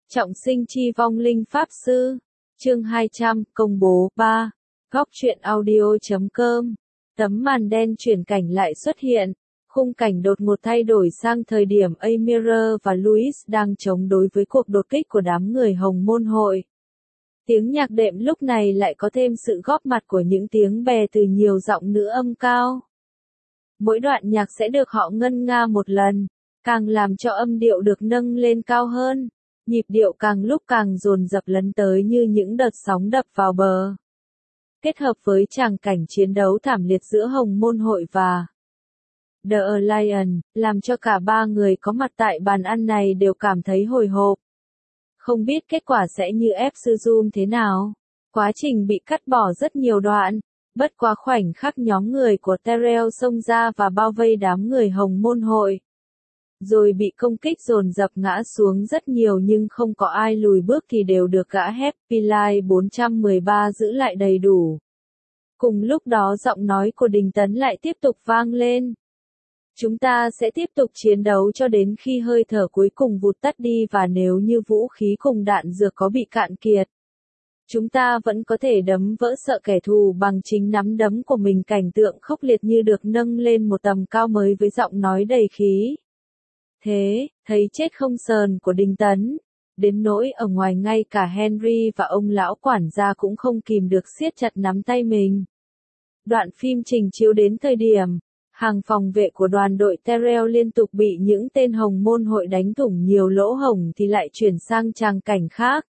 Trọng sinh chi vong linh pháp sư. Chương 200, công bố 3. Góc truyện audio.com. Tấm màn đen chuyển cảnh lại xuất hiện. Khung cảnh đột ngột thay đổi sang thời điểm Amir và Louis đang chống đối với cuộc đột kích của đám người Hồng Môn Hội. Tiếng nhạc đệm lúc này lại có thêm sự góp mặt của những tiếng bè từ nhiều giọng nữ âm cao. Mỗi đoạn nhạc sẽ được họ ngân nga một lần, càng làm cho âm điệu được nâng lên cao hơn. Nhịp điệu càng lúc càng dồn dập lấn tới như những đợt sóng đập vào bờ. Kết hợp với tràng cảnh chiến đấu thảm liệt giữa Hồng Môn Hội và The Alliance, làm cho cả ba người có mặt tại bàn ăn này đều cảm thấy hồi hộp. Không biết kết quả sẽ như ép sư zoom thế nào. Quá trình bị cắt bỏ rất nhiều đoạn. Bất quá khoảnh khắc nhóm người của Terrell xông ra và bao vây đám người Hồng Môn Hội. Rồi bị công kích dồn dập ngã xuống rất nhiều nhưng không có ai lùi bước thì đều được gã Happy Life 413 giữ lại đầy đủ. Cùng lúc đó giọng nói của Đình Tấn lại tiếp tục vang lên. Chúng ta sẽ tiếp tục chiến đấu cho đến khi hơi thở cuối cùng vụt tắt đi và nếu như vũ khí cùng đạn dược có bị cạn kiệt. Chúng ta vẫn có thể đấm vỡ sợ kẻ thù bằng chính nắm đấm của mình. Cảnh tượng khốc liệt như được nâng lên một tầm cao mới với giọng nói đầy khí thế, thấy chết không sờn của Đình Tấn. Đến nỗi ở ngoài ngay cả Henry và ông lão quản gia cũng không kìm được siết chặt nắm tay mình. Đoạn phim trình chiếu đến thời điểm, hàng phòng vệ của đoàn đội Terrell liên tục bị những tên Hồng Môn Hội đánh thủng nhiều lỗ hổng thì lại chuyển sang tràng cảnh khác.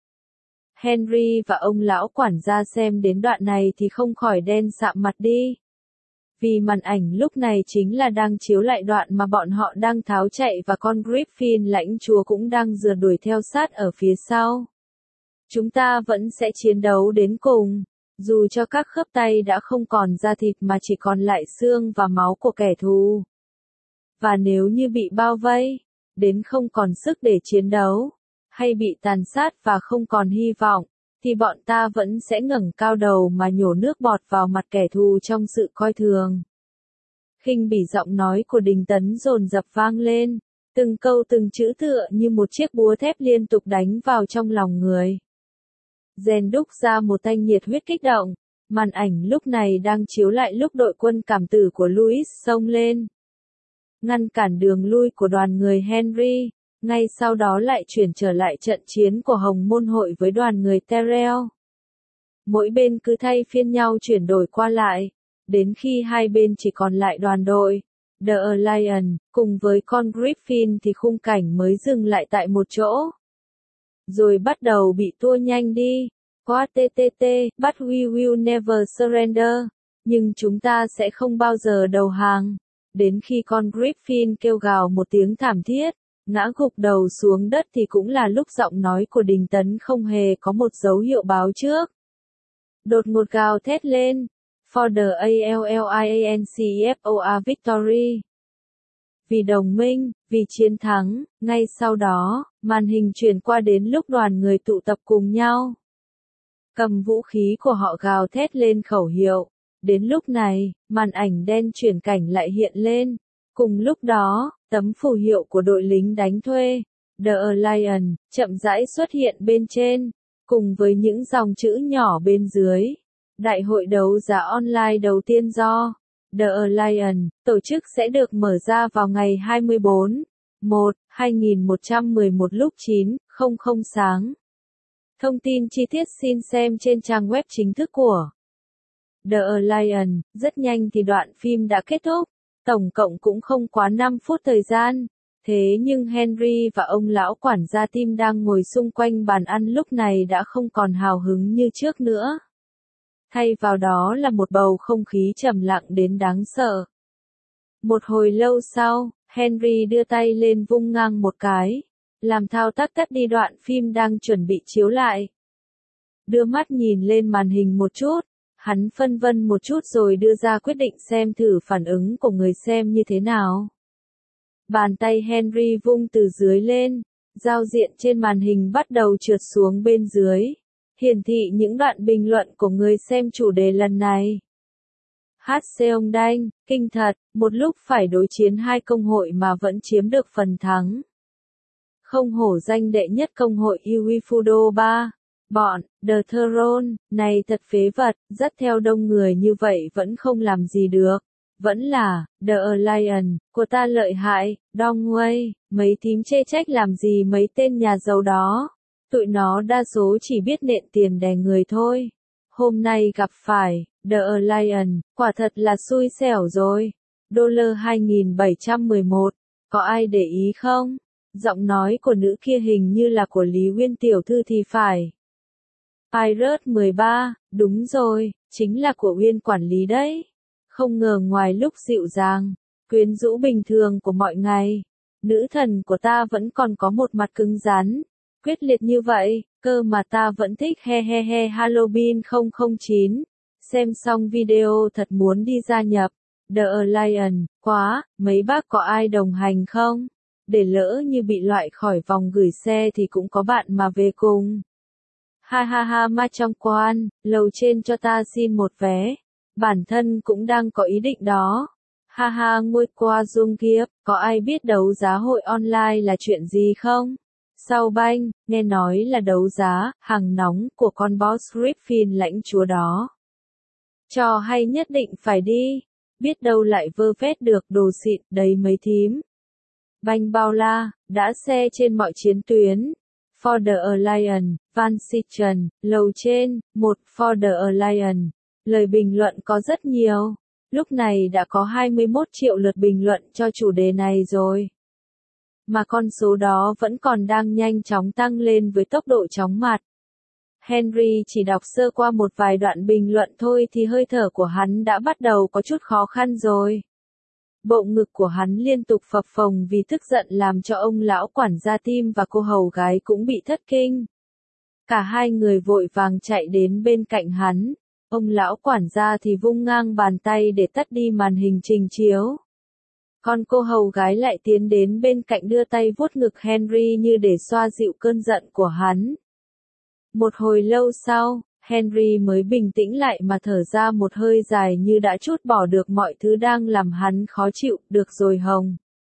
Henry và ông lão quản gia xem đến đoạn này thì không khỏi đen sạm mặt đi. Vì màn ảnh lúc này chính là đang chiếu lại đoạn mà bọn họ đang tháo chạy và con Griffin lãnh chúa cũng đang rượt đuổi theo sát ở phía sau. Chúng ta vẫn sẽ chiến đấu đến cùng, dù cho các khớp tay đã không còn da thịt mà chỉ còn lại xương và máu của kẻ thù. Và nếu như bị bao vây, đến không còn sức để chiến đấu, hay bị tàn sát và không còn hy vọng, thì bọn ta vẫn sẽ ngẩng cao đầu mà nhổ nước bọt vào mặt kẻ thù trong sự coi thường. Khinh bỉ giọng nói của Đình Tấn dồn dập vang lên, từng câu từng chữ tựa như một chiếc búa thép liên tục đánh vào trong lòng người. Rèn đúc ra một thanh nhiệt huyết kích động, màn ảnh lúc này đang chiếu lại lúc đội quân cảm tử của Louis xông lên. Ngăn cản đường lui của đoàn người Henry. Ngay sau đó lại chuyển trở lại trận chiến của Hồng Môn Hội với đoàn người Terrell. Mỗi bên cứ thay phiên nhau chuyển đổi qua lại, đến khi hai bên chỉ còn lại đoàn đội The Alliance, cùng với con Griffin thì khung cảnh mới dừng lại tại một chỗ. Rồi bắt đầu bị tua nhanh đi. Qua TTT, but we will never surrender. Nhưng chúng ta sẽ không bao giờ đầu hàng. Đến khi con Griffin kêu gào một tiếng thảm thiết, ngã gục đầu xuống đất thì cũng là lúc giọng nói của Đình Tấn không hề có một dấu hiệu báo trước. Đột ngột gào thét lên. For the ALLIANCFOR victory. Vì đồng minh, vì chiến thắng. Ngay sau đó, màn hình chuyển qua đến lúc đoàn người tụ tập cùng nhau. Cầm vũ khí của họ gào thét lên khẩu hiệu. Đến lúc này, màn ảnh đen chuyển cảnh lại hiện lên. Cùng lúc đó, tấm phù hiệu của đội lính đánh thuê, The Alliance, chậm rãi xuất hiện bên trên, cùng với những dòng chữ nhỏ bên dưới. Đại hội đấu giá online đầu tiên do The Alliance tổ chức sẽ được mở ra vào ngày 24/1/2111 lúc 9:00 sáng. Thông tin chi tiết xin xem trên trang web chính thức của The Alliance. Rất nhanh thì đoạn phim đã kết thúc. Tổng cộng cũng không quá 5 phút thời gian. Thế nhưng Henry và ông lão quản gia Tim đang ngồi xung quanh bàn ăn lúc này đã không còn hào hứng như trước nữa. Thay vào đó là một bầu không khí trầm lặng đến đáng sợ. Một hồi lâu sau, Henry đưa tay lên vung ngang một cái, làm thao tác tắt đi đoạn phim đang chuẩn bị chiếu lại. Đưa mắt nhìn lên màn hình một chút. Hắn phân vân một chút rồi đưa ra quyết định xem thử phản ứng của người xem như thế nào. Bàn tay Henry vung từ dưới lên, giao diện trên màn hình bắt đầu trượt xuống bên dưới, hiển thị những đoạn bình luận của người xem chủ đề lần này. Hát Seong Đanh, kinh thật, một lúc phải đối chiến hai công hội mà vẫn chiếm được phần thắng. Không hổ danh đệ nhất công hội Uefudo 3. Bọn, The Throne, này thật phế vật, dắt theo đông người như vậy vẫn không làm gì được. Vẫn là, The Alliance, của ta lợi hại, Dongwei, mấy thím chê trách làm gì mấy tên nhà giàu đó. Tụi nó đa số chỉ biết nện tiền đè người thôi. Hôm nay gặp phải, The Alliance, quả thật là xui xẻo rồi. Dollar 2711, có ai để ý không? Giọng nói của nữ kia hình như là của Lý Uyên tiểu thư thì phải. Pirate 13, đúng rồi, chính là của Uyên quản lý đấy. Không ngờ ngoài lúc dịu dàng, quyến rũ bình thường của mọi ngày, nữ thần của ta vẫn còn có một mặt cứng rắn, quyết liệt như vậy, cơ mà ta vẫn thích he he he Halloween 009. Xem xong video thật muốn đi gia nhập The Alliance, quá, mấy bác có ai đồng hành không? Để lỡ như bị loại khỏi vòng gửi xe thì cũng có bạn mà về cùng. Ha ha ha ma trong quan, lầu trên cho ta xin một vé. Bản thân cũng đang có ý định đó. Ha ha ngôi qua dung kiếp, có ai biết đấu giá hội online là chuyện gì không? Sau banh, nghe nói là đấu giá, hàng nóng của con boss Griffin lãnh chúa đó. Trò hay nhất định phải đi, biết đâu lại vơ vét được đồ xịn đầy mấy thím. Banh bao la, đã xe trên mọi chiến tuyến. For the Alliance, Van Sichen, lầu trên, 1 For the Alliance. Lời bình luận có rất nhiều. Lúc này đã có 21 triệu lượt bình luận cho chủ đề này rồi. Mà con số đó vẫn còn đang nhanh chóng tăng lên với tốc độ chóng mặt. Henry chỉ đọc sơ qua một vài đoạn bình luận thôi thì hơi thở của hắn đã bắt đầu có chút khó khăn rồi. Bộ ngực của hắn liên tục phập phồng vì tức giận làm cho ông lão quản gia Tim và cô hầu gái cũng bị thất kinh. Cả hai người vội vàng chạy đến bên cạnh hắn. Ông lão quản gia thì vung ngang bàn tay để tắt đi màn hình trình chiếu. Còn cô hầu gái lại tiến đến bên cạnh đưa tay vuốt ngực Henry như để xoa dịu cơn giận của hắn. Một hồi lâu sau, Henry mới bình tĩnh lại mà thở ra một hơi dài như đã trút bỏ được mọi thứ đang làm hắn khó chịu. Được rồi Hồng.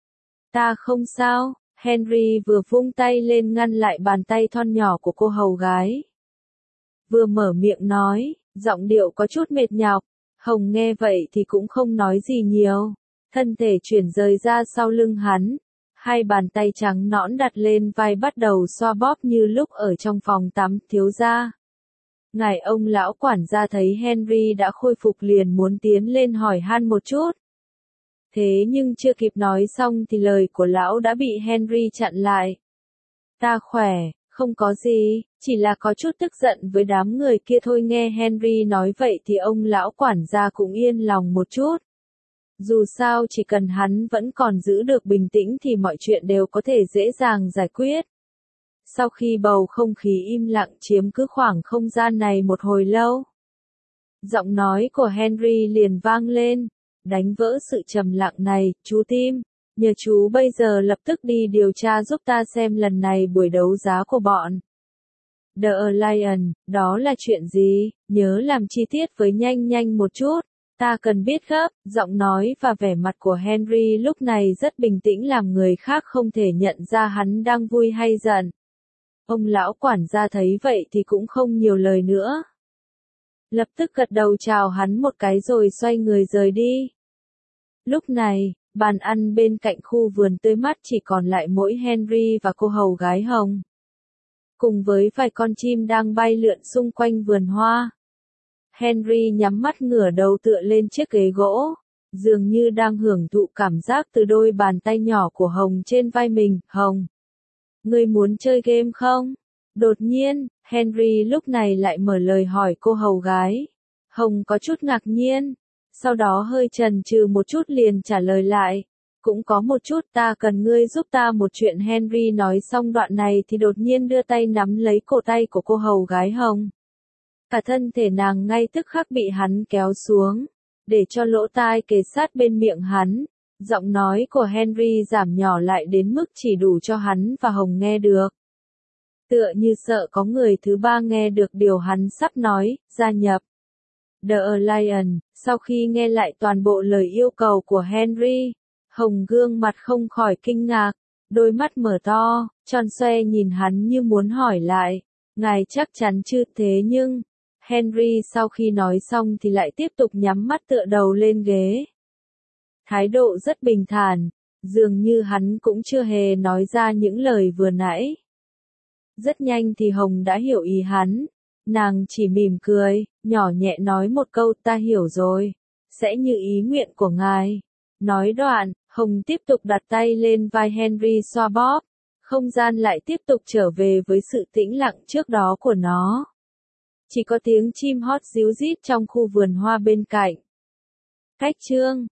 Ta không sao, Henry vừa vung tay lên ngăn lại bàn tay thon nhỏ của cô hầu gái. Vừa mở miệng nói, giọng điệu có chút mệt nhọc. Hồng nghe vậy thì cũng không nói gì nhiều. Thân thể chuyển rời ra sau lưng hắn. Hai bàn tay trắng nõn đặt lên vai bắt đầu xoa bóp như lúc ở trong phòng tắm thiếu gia. Ngài ông lão quản gia thấy Henry đã khôi phục liền muốn tiến lên hỏi han một chút. Thế nhưng chưa kịp nói xong thì lời của lão đã bị Henry chặn lại. Ta khỏe, không có gì, chỉ là có chút tức giận với đám người kia thôi. Nghe Henry nói vậy thì ông lão quản gia cũng yên lòng một chút. Dù sao chỉ cần hắn vẫn còn giữ được bình tĩnh thì mọi chuyện đều có thể dễ dàng giải quyết. Sau khi bầu không khí im lặng chiếm cứ khoảng không gian này một hồi lâu, giọng nói của Henry liền vang lên, đánh vỡ sự trầm lặng này. Chú Tim, nhờ chú bây giờ lập tức đi điều tra giúp ta xem lần này buổi đấu giá của bọn The Alliance, đó là chuyện gì, nhớ làm chi tiết với nhanh một chút. Ta cần biết gấp. Giọng nói và vẻ mặt của Henry lúc này rất bình tĩnh làm người khác không thể nhận ra hắn đang vui hay giận. Ông lão quản gia thấy vậy thì cũng không nhiều lời nữa. Lập tức gật đầu chào hắn một cái rồi xoay người rời đi. Lúc này, bàn ăn bên cạnh khu vườn tươi mát chỉ còn lại mỗi Henry và cô hầu gái Hồng. Cùng với vài con chim đang bay lượn xung quanh vườn hoa. Henry nhắm mắt ngửa đầu tựa lên chiếc ghế gỗ, dường như đang hưởng thụ cảm giác từ đôi bàn tay nhỏ của Hồng trên vai mình. Hồng, ngươi muốn chơi game không? Đột nhiên, Henry lúc này lại mở lời hỏi cô hầu gái. Hồng có chút ngạc nhiên, sau đó hơi chần chừ một chút liền trả lời lại. Cũng có một chút, ta cần ngươi giúp ta một chuyện. Henry nói xong đoạn này thì đột nhiên đưa tay nắm lấy cổ tay của cô hầu gái Hồng. Cả thân thể nàng ngay tức khắc bị hắn kéo xuống, để cho lỗ tai kề sát bên miệng hắn. Giọng nói của Henry giảm nhỏ lại đến mức chỉ đủ cho hắn và Hồng nghe được. Tựa như sợ có người thứ ba nghe được điều hắn sắp nói, gia nhập The Alliance. Sau khi nghe lại toàn bộ lời yêu cầu của Henry, Hồng gương mặt không khỏi kinh ngạc. đôi mắt mở to, tròn xoe nhìn hắn như muốn hỏi lại, ngài chắc chắn chứ? Thế nhưng, Henry sau khi nói xong thì lại tiếp tục nhắm mắt tựa đầu lên ghế. Thái độ rất bình thản, dường như hắn cũng chưa hề nói ra những lời vừa nãy. Rất nhanh thì Hồng đã hiểu ý hắn, nàng chỉ mỉm cười, nhỏ nhẹ nói một câu, ta hiểu rồi, sẽ như ý nguyện của ngài. Nói đoạn, Hồng tiếp tục đặt tay lên vai Henry xoa bóp, không gian lại tiếp tục trở về với sự tĩnh lặng trước đó của nó. Chỉ có tiếng chim hót ríu rít trong khu vườn hoa bên cạnh. Cách chương